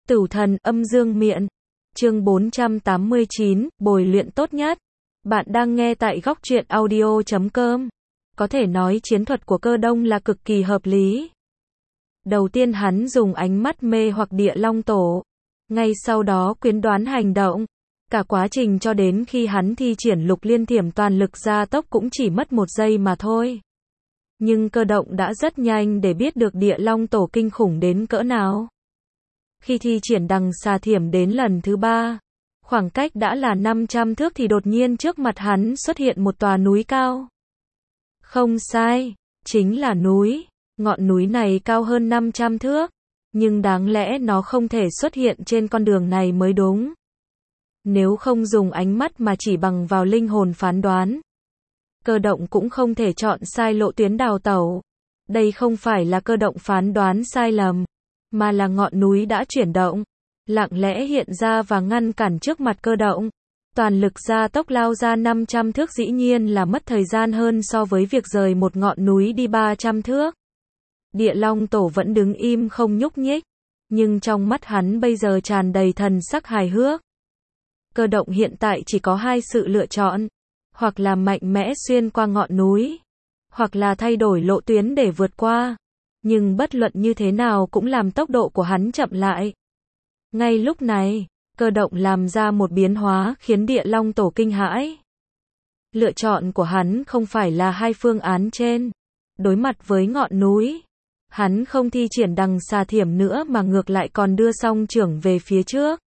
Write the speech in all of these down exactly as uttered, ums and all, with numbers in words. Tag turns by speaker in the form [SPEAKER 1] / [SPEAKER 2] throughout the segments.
[SPEAKER 1] Tửu thần âm dương miện. Chương bốn trăm tám mươi chín, bồi luyện tốt nhất. Bạn đang nghe tại góc truyện audio chấm com. Có thể nói chiến thuật của Cơ Đông là cực kỳ hợp lý. Đầu tiên hắn dùng ánh mắt mê hoặc Địa Long Tổ. Ngay sau đó quyến đoán hành động. Cả quá trình cho đến khi hắn thi triển Lục Liên Thiểm toàn lực gia tốc cũng chỉ mất một giây mà thôi. Nhưng Cơ Động đã rất nhanh để biết được Địa Long Tổ kinh khủng đến cỡ nào. Khi thi triển Đằng Xà Thiểm đến lần thứ ba, khoảng cách đã là năm trăm thước thì đột nhiên trước mặt hắn xuất hiện một tòa núi cao. Không sai, chính là núi. Ngọn núi này cao hơn năm trăm thước, nhưng đáng lẽ nó không thể xuất hiện trên con đường này mới đúng. Nếu không dùng ánh mắt mà chỉ bằng vào linh hồn phán đoán, Cơ Động cũng không thể chọn sai lộ tuyến đào tẩu. Đây không phải là Cơ Động phán đoán sai lầm, mà là ngọn núi đã chuyển động, lặng lẽ hiện ra và ngăn cản trước mặt Cơ Động. Toàn lực gia tốc lao ra năm trăm thước dĩ nhiên là mất thời gian hơn so với việc rời một ngọn núi đi ba trăm thước. Địa Long Tổ vẫn đứng im không nhúc nhích, nhưng trong mắt hắn bây giờ tràn đầy thần sắc hài hước. Cơ Động hiện tại chỉ có hai sự lựa chọn, hoặc là mạnh mẽ xuyên qua ngọn núi, hoặc là thay đổi lộ tuyến để vượt qua. Nhưng bất luận như thế nào cũng làm tốc độ của hắn chậm lại. Ngay lúc này, Cơ Động làm ra một biến hóa khiến Địa Long Tổ kinh hãi. Lựa chọn của hắn không phải là hai phương án trên. Đối mặt với ngọn núi, hắn không thi triển Đằng Xà Thiểm nữa mà ngược lại còn đưa song chưởng về phía trước.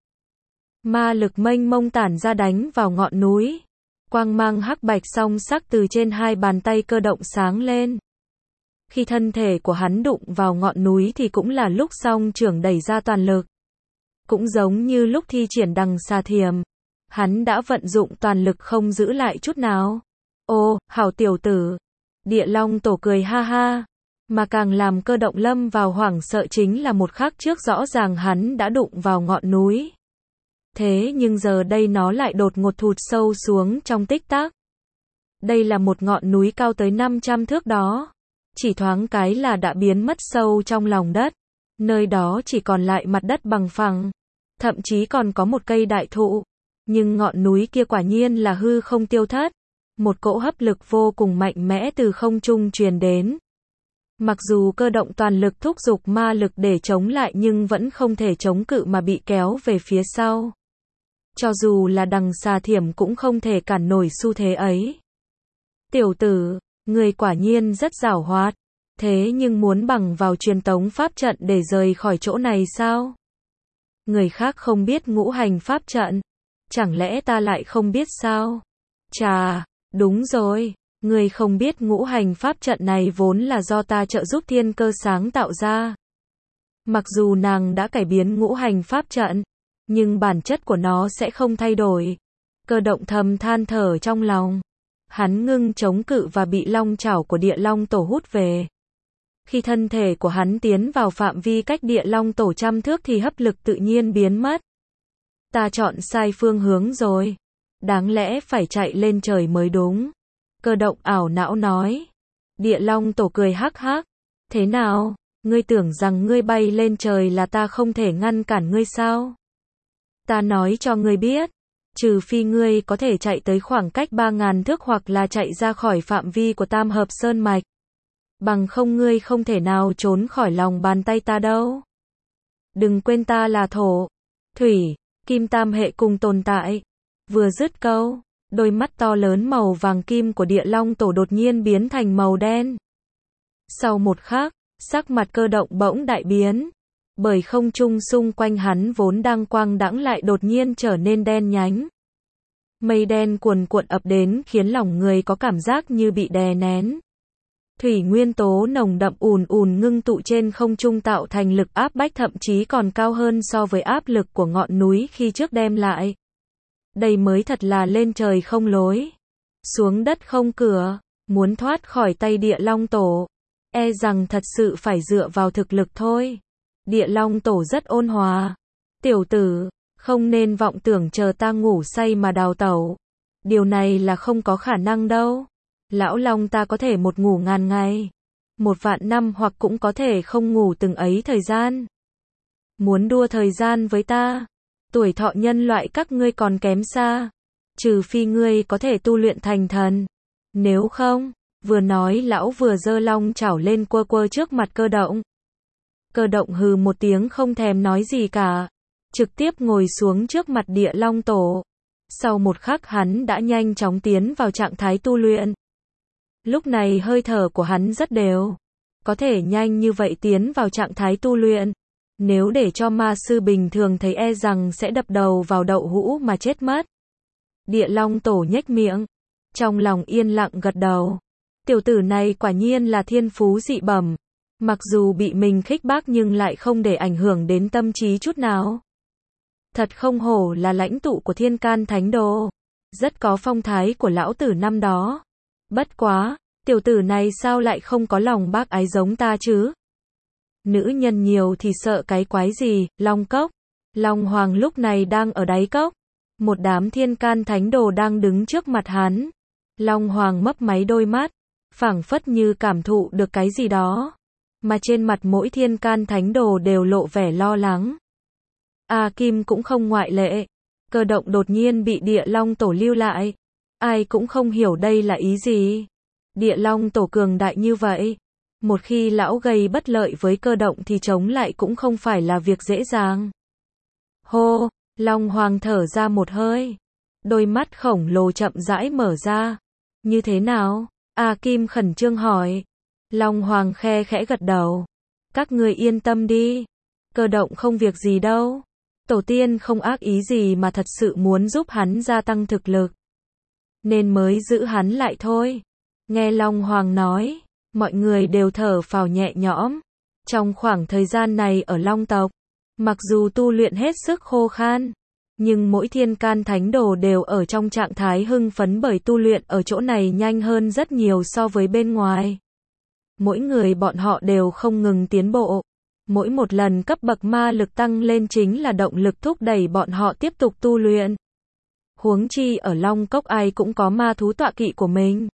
[SPEAKER 1] Ma lực mênh mông tản ra đánh vào ngọn núi. Quang mang hắc bạch song sắc từ trên hai bàn tay Cơ Động sáng lên. Khi thân thể của hắn đụng vào ngọn núi thì cũng là lúc song chưởng đẩy ra toàn lực. Cũng giống như lúc thi triển Đằng Xà Thiểm, hắn đã vận dụng toàn lực không giữ lại chút nào. Ô, hảo tiểu tử. Địa Long Tổ cười ha ha. Mà càng làm Cơ Động lâm vào hoảng sợ chính là một khắc trước rõ ràng hắn đã đụng vào ngọn núi. Thế nhưng giờ đây nó lại đột ngột thụt sâu xuống trong tích tắc. Đây là một ngọn núi cao tới năm trăm thước đó. Chỉ thoáng cái là đã biến mất sâu trong lòng đất. Nơi đó chỉ còn lại mặt đất bằng phẳng. Thậm chí còn có một cây đại thụ. Nhưng ngọn núi kia quả nhiên là hư không tiêu thất. Một cỗ hấp lực vô cùng mạnh mẽ từ không trung truyền đến. Mặc dù Cơ Động toàn lực thúc giục ma lực để chống lại nhưng vẫn không thể chống cự mà bị kéo về phía sau. Cho dù là Đằng Xà Thiểm cũng không thể cản nổi xu thế ấy. Tiểu tử, người quả nhiên rất giảo hoạt. Thế nhưng muốn bằng vào truyền tống pháp trận để rời khỏi chỗ này sao? Người khác không biết ngũ hành pháp trận. Chẳng lẽ ta lại không biết sao? Chà, đúng rồi. Người không biết ngũ hành pháp trận này vốn là do ta trợ giúp Thiên Cơ sáng tạo ra. Mặc dù nàng đã cải biến ngũ hành pháp trận, nhưng bản chất của nó sẽ không thay đổi. Cơ Động thầm than thở trong lòng. Hắn ngưng chống cự và bị long chảo của Địa Long Tổ hút về. Khi thân thể của hắn tiến vào phạm vi cách Địa Long Tổ trăm thước thì hấp lực tự nhiên biến mất. Ta chọn sai phương hướng rồi. Đáng lẽ phải chạy lên trời mới đúng. Cơ Động ảo não nói. Địa Long Tổ cười hắc hắc. Thế nào, ngươi tưởng rằng ngươi bay lên trời là ta không thể ngăn cản ngươi sao? Ta nói cho ngươi biết, trừ phi ngươi có thể chạy tới khoảng cách ba ngàn thước hoặc là chạy ra khỏi phạm vi của Tam Hợp Sơn Mạch. Bằng không ngươi không thể nào trốn khỏi lòng bàn tay ta đâu. Đừng quên ta là thổ, thủy, kim tam hệ cùng tồn tại. Vừa dứt câu, đôi mắt to lớn màu vàng kim của Địa Long Tổ đột nhiên biến thành màu đen. Sau một khắc, sắc mặt Cơ Động bỗng đại biến. Bởi không trung xung quanh hắn vốn đang quang đãng lại đột nhiên trở nên đen nhánh. Mây đen cuồn cuộn ập đến khiến lòng người có cảm giác như bị đè nén. Thủy nguyên tố nồng đậm ùn ùn ngưng tụ trên không trung tạo thành lực áp bách thậm chí còn cao hơn so với áp lực của ngọn núi khi trước đem lại. Đây mới thật là lên trời không lối, xuống đất không cửa. Muốn thoát khỏi tay Địa Long Tổ, e rằng thật sự phải dựa vào thực lực thôi. Địa Long Tổ rất ôn hòa. Tiểu tử, không nên vọng tưởng chờ ta ngủ say mà đào tẩu. Điều này là không có khả năng đâu. Lão Long ta có thể một ngủ ngàn ngày, một vạn năm hoặc cũng có thể không ngủ từng ấy thời gian. muốn đua thời gian với ta. Tuổi thọ nhân loại các ngươi còn kém xa. Trừ phi ngươi có thể tu luyện thành thần. Nếu không, vừa nói lão vừa giơ long chảo lên quơ quơ trước mặt Cơ Động. Cơ Động hừ một tiếng không thèm nói gì cả. Trực tiếp ngồi xuống trước mặt Địa Long Tổ. Sau một khắc hắn đã nhanh chóng tiến vào trạng thái tu luyện. Lúc này hơi thở của hắn rất đều. Có thể nhanh như vậy tiến vào trạng thái tu luyện. Nếu để cho ma sư bình thường thấy e rằng sẽ đập đầu vào đậu hũ mà chết mất. Địa Long Tổ nhếch miệng. Trong lòng yên lặng gật đầu. Tiểu tử này quả nhiên là thiên phú dị bẩm. Mặc dù bị mình khích bác nhưng lại không để ảnh hưởng đến tâm trí chút nào. Thật không hổ là lãnh tụ của Thiên Can Thánh Đồ. Rất có phong thái của lão tử năm đó. Bất quá, tiểu tử này sao lại không có lòng bác ái giống ta chứ? Nữ nhân nhiều thì sợ cái quái gì, Long Cốc. Long Hoàng lúc này đang ở đáy cốc. Một đám Thiên Can Thánh Đồ đang đứng trước mặt hắn. Long Hoàng mấp máy đôi mắt, phảng phất như cảm thụ được cái gì đó. Mà trên mặt mỗi Thiên Can Thánh Đồ đều lộ vẻ lo lắng. A Kim cũng không ngoại lệ. Cơ Động đột nhiên bị Địa Long Tổ lưu lại. Ai cũng không hiểu đây là ý gì. Địa Long Tổ cường đại như vậy. Một khi lão gây bất lợi với Cơ Động thì chống lại cũng không phải là việc dễ dàng. Hô, Long Hoàng thở ra một hơi. Đôi mắt khổng lồ chậm rãi mở ra. Như thế nào? A Kim khẩn trương hỏi. Long Hoàng khe khẽ gật đầu. Các người yên tâm đi. Cơ Động không việc gì đâu. Tổ tiên không ác ý gì mà thật sự muốn giúp hắn gia tăng thực lực. Nên mới giữ hắn lại thôi. Nghe Long Hoàng nói, mọi người đều thở phào nhẹ nhõm. Trong khoảng thời gian này ở Long tộc, mặc dù tu luyện hết sức khô khan, nhưng mỗi Thiên Can Thánh Đồ đều ở trong trạng thái hưng phấn bởi tu luyện ở chỗ này nhanh hơn rất nhiều so với bên ngoài. Mỗi người bọn họ đều không ngừng tiến bộ. Mỗi một lần cấp bậc ma lực tăng lên chính là động lực thúc đẩy bọn họ tiếp tục tu luyện. Huống chi ở Long Cốc ai cũng có ma thú tọa kỵ của mình.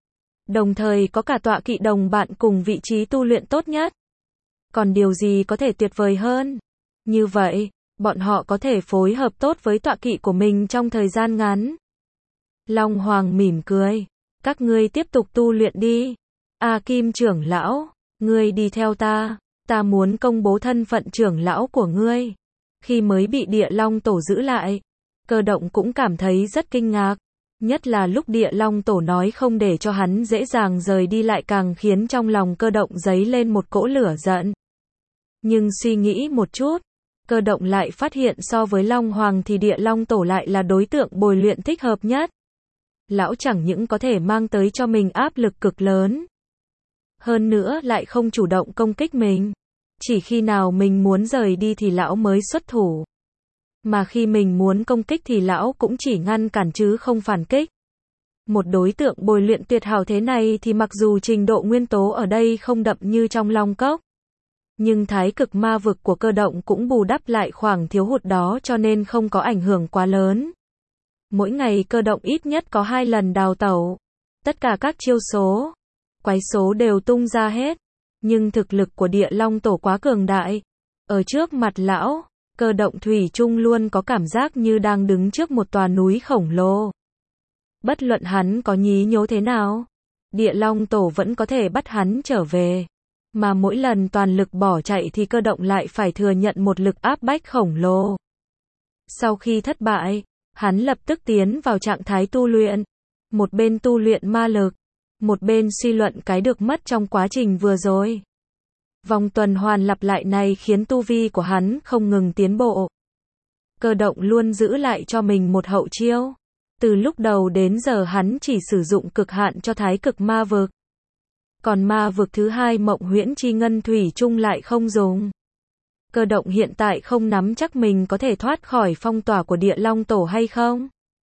[SPEAKER 1] Đồng thời có cả tọa kỵ đồng bạn cùng vị trí tu luyện tốt nhất. Còn điều gì có thể tuyệt vời hơn? Như vậy, bọn họ có thể phối hợp tốt với tọa kỵ của mình trong thời gian ngắn. Long Hoàng mỉm cười. Các ngươi tiếp tục tu luyện đi. A Kim trưởng lão, ngươi đi theo ta. Ta muốn công bố thân phận trưởng lão của ngươi. Khi mới bị Địa Long Tổ giữ lại, Cơ Động cũng cảm thấy rất kinh ngạc. Nhất là lúc Địa Long Tổ nói không để cho hắn dễ dàng rời đi lại càng khiến trong lòng Cơ Động dấy lên một cỗ lửa giận. Nhưng suy nghĩ một chút, Cơ Động lại phát hiện so với Long Hoàng thì Địa Long Tổ lại là đối tượng bồi luyện thích hợp nhất. Lão chẳng những có thể mang tới cho mình áp lực cực lớn, hơn nữa lại không chủ động công kích mình. Chỉ khi nào mình muốn rời đi thì lão mới xuất thủ. Mà khi mình muốn công kích thì lão cũng chỉ ngăn cản chứ không phản kích. Một đối tượng bồi luyện tuyệt hảo thế này thì mặc dù trình độ nguyên tố ở đây không đậm như trong Long Cốc, nhưng thái cực ma vực của Cơ Động cũng bù đắp lại khoảng thiếu hụt đó cho nên không có ảnh hưởng quá lớn. Mỗi ngày Cơ Động ít nhất có hai lần đào tẩu. Tất cả các chiêu số, quái số đều tung ra hết. Nhưng thực lực của Địa Long Tổ quá cường đại. Ở trước mặt lão, Cơ Động thủy chung luôn có cảm giác như đang đứng trước một tòa núi khổng lồ. Bất luận hắn có nhí nhố thế nào, Địa Long Tổ vẫn có thể bắt hắn trở về. Mà mỗi lần toàn lực bỏ chạy thì Cơ Động lại phải thừa nhận một lực áp bách khổng lồ. Sau khi thất bại, hắn lập tức tiến vào trạng thái tu luyện. Một bên tu luyện ma lực, một bên suy luận cái được mất trong quá trình vừa rồi. Vòng tuần hoàn lặp lại này khiến tu vi của hắn không ngừng tiến bộ. Cơ Động luôn giữ lại cho mình một hậu chiêu. Từ lúc đầu đến giờ hắn chỉ sử dụng cực hạn cho thái cực ma vực. Còn ma vực thứ hai Mộng Huyễn Chi Ngân thủy chung lại không dùng. Cơ Động hiện tại không nắm chắc mình có thể thoát khỏi phong tỏa của Địa Long Tổ hay không.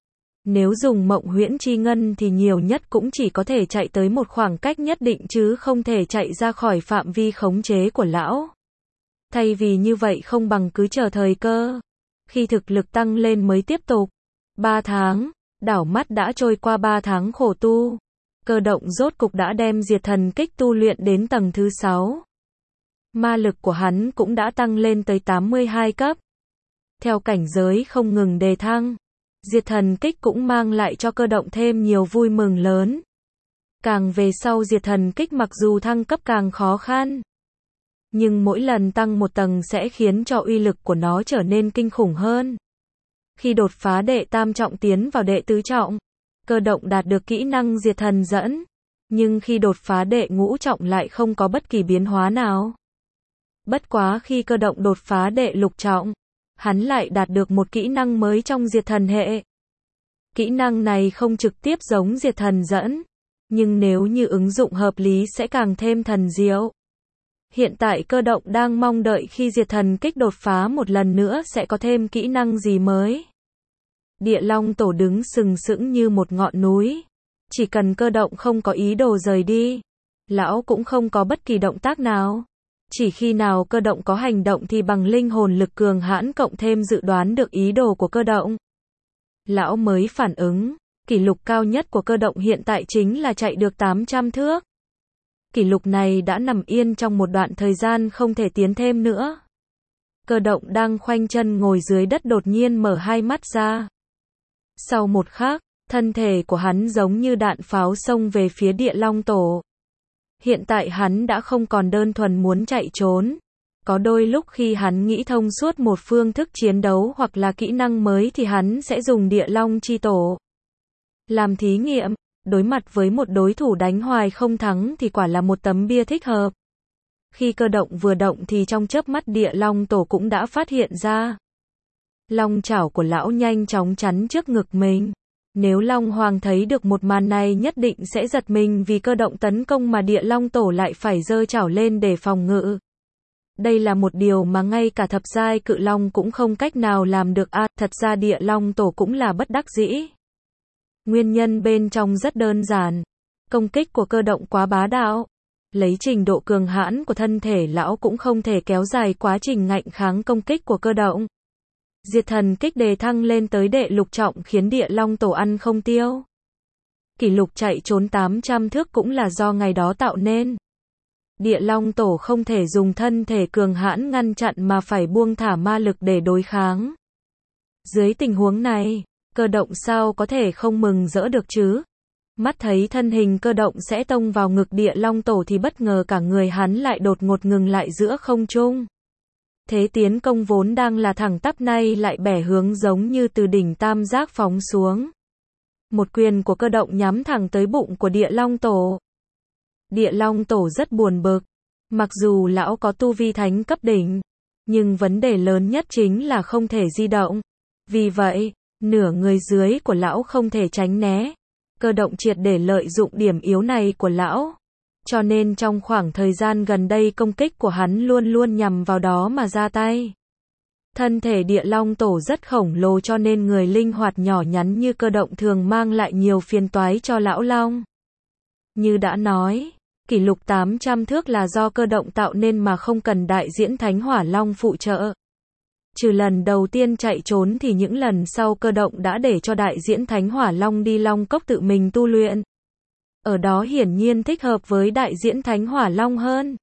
[SPEAKER 1] Nếu dùng Mộng Huyễn Chi Ngân thì nhiều nhất cũng chỉ có thể chạy tới một khoảng cách nhất định chứ không thể chạy ra khỏi phạm vi khống chế của lão. Thay vì như vậy không bằng cứ chờ thời cơ. Khi thực lực tăng lên mới tiếp tục. Ba tháng, đảo mắt đã trôi qua ba tháng khổ tu. Cơ Động rốt cục đã đem Diệt Thần Kích tu luyện đến tầng thứ sáu. Ma lực của hắn cũng đã tăng lên tới tám mươi hai cấp. Theo cảnh giới không ngừng đề thăng, diệt thần kích cũng mang lại cho Cơ Động thêm nhiều vui mừng lớn. Càng về sau diệt thần kích mặc dù thăng cấp càng khó khăn, nhưng mỗi lần tăng một tầng sẽ khiến cho uy lực của nó trở nên kinh khủng hơn. Khi đột phá đệ tam trọng tiến vào đệ tứ trọng, Cơ Động đạt được kỹ năng diệt thần dẫn, nhưng khi đột phá đệ ngũ trọng lại không có bất kỳ biến hóa nào. Bất quá khi Cơ Động đột phá đệ lục trọng, hắn lại đạt được một kỹ năng mới trong diệt thần hệ. Kỹ năng này không trực tiếp giống diệt thần dẫn, nhưng nếu như ứng dụng hợp lý sẽ càng thêm thần diệu. Hiện tại Cơ Động đang mong đợi khi diệt thần kích đột phá một lần nữa sẽ có thêm kỹ năng gì mới. Địa Long Tổ đứng sừng sững như một ngọn núi. Chỉ cần Cơ Động không có ý đồ rời đi, lão cũng không có bất kỳ động tác nào. Chỉ khi nào Cơ Động có hành động thì bằng linh hồn lực cường hãn cộng thêm dự đoán được ý đồ của Cơ Động, lão mới phản ứng. Kỷ lục cao nhất của Cơ Động hiện tại chính là chạy được tám trăm thước. Kỷ lục này đã nằm yên trong một đoạn thời gian không thể tiến thêm nữa. Cơ Động đang khoanh chân ngồi dưới đất đột nhiên mở hai mắt ra. Sau một khắc, thân thể của hắn giống như đạn pháo xông về phía Địa Long Tổ. Hiện tại hắn đã không còn đơn thuần muốn chạy trốn. Có đôi lúc khi hắn nghĩ thông suốt một phương thức chiến đấu hoặc là kỹ năng mới thì hắn sẽ dùng Địa Long Chi Tổ làm thí nghiệm. Đối mặt với một đối thủ đánh hoài không thắng thì quả là một tấm bia thích hợp. Khi Cơ Động vừa động thì trong chớp mắt Địa Long Tổ cũng đã phát hiện ra. Long chảo của lão nhanh chóng chắn trước ngực mình. Nếu Long Hoàng thấy được một màn này nhất định sẽ giật mình vì Cơ Động tấn công mà Địa Long Tổ lại phải giơ chảo lên để phòng ngự. Đây là một điều mà ngay cả thập giai cự long cũng không cách nào làm được à, thật ra Địa Long Tổ cũng là bất đắc dĩ. Nguyên nhân bên trong rất đơn giản. Công kích của Cơ Động quá bá đạo. Lấy trình độ cường hãn của thân thể lão cũng không thể kéo dài quá trình ngạnh kháng công kích của Cơ Động. Diệt thần kích đề thăng lên tới đệ lục trọng khiến Địa Long Tổ ăn không tiêu. Kỷ lục chạy trốn tám trăm thước cũng là do ngày đó tạo nên. Địa Long Tổ không thể dùng thân thể cường hãn ngăn chặn mà phải buông thả ma lực để đối kháng. Dưới tình huống này, Cơ Động sao có thể không mừng rỡ được chứ? Mắt thấy thân hình Cơ Động sẽ tông vào ngực Địa Long Tổ thì bất ngờ cả người hắn lại đột ngột ngừng lại giữa không trung. Thế tiến công vốn đang là thẳng tắp nay lại bẻ hướng giống như từ đỉnh tam giác phóng xuống. Một quyền của Cơ Động nhắm thẳng tới bụng của Địa Long Tổ. Địa Long Tổ rất buồn bực. Mặc dù lão có tu vi thánh cấp đỉnh, nhưng vấn đề lớn nhất chính là không thể di động. Vì vậy, nửa người dưới của lão không thể tránh né. Cơ Động triệt để lợi dụng điểm yếu này của lão. Cho nên trong khoảng thời gian gần đây công kích của hắn luôn luôn nhằm vào đó mà ra tay. Thân thể Địa Long Tổ rất khổng lồ cho nên người linh hoạt nhỏ nhắn như Cơ Động thường mang lại nhiều phiền toái cho lão long. Như đã nói, kỷ lục tám trăm thước là do Cơ Động tạo nên mà không cần đại diễn Thánh Hỏa Long phụ trợ. Trừ lần đầu tiên chạy trốn thì những lần sau Cơ Động đã để cho đại diễn Thánh Hỏa Long đi Long Cốc tự mình tu luyện. Ở đó hiển nhiên thích hợp với đại diễn Thánh Hỏa Long hơn.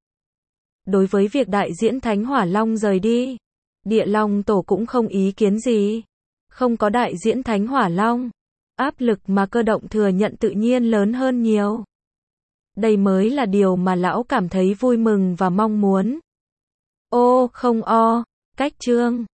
[SPEAKER 1] Đối với việc đại diễn Thánh Hỏa Long rời đi, Địa Long Tổ cũng không ý kiến gì. Không có đại diễn Thánh Hỏa Long, áp lực mà Cơ Động thừa nhận tự nhiên lớn hơn nhiều. Đây mới là điều mà lão cảm thấy vui mừng và mong muốn. Ô, không o, cách chương.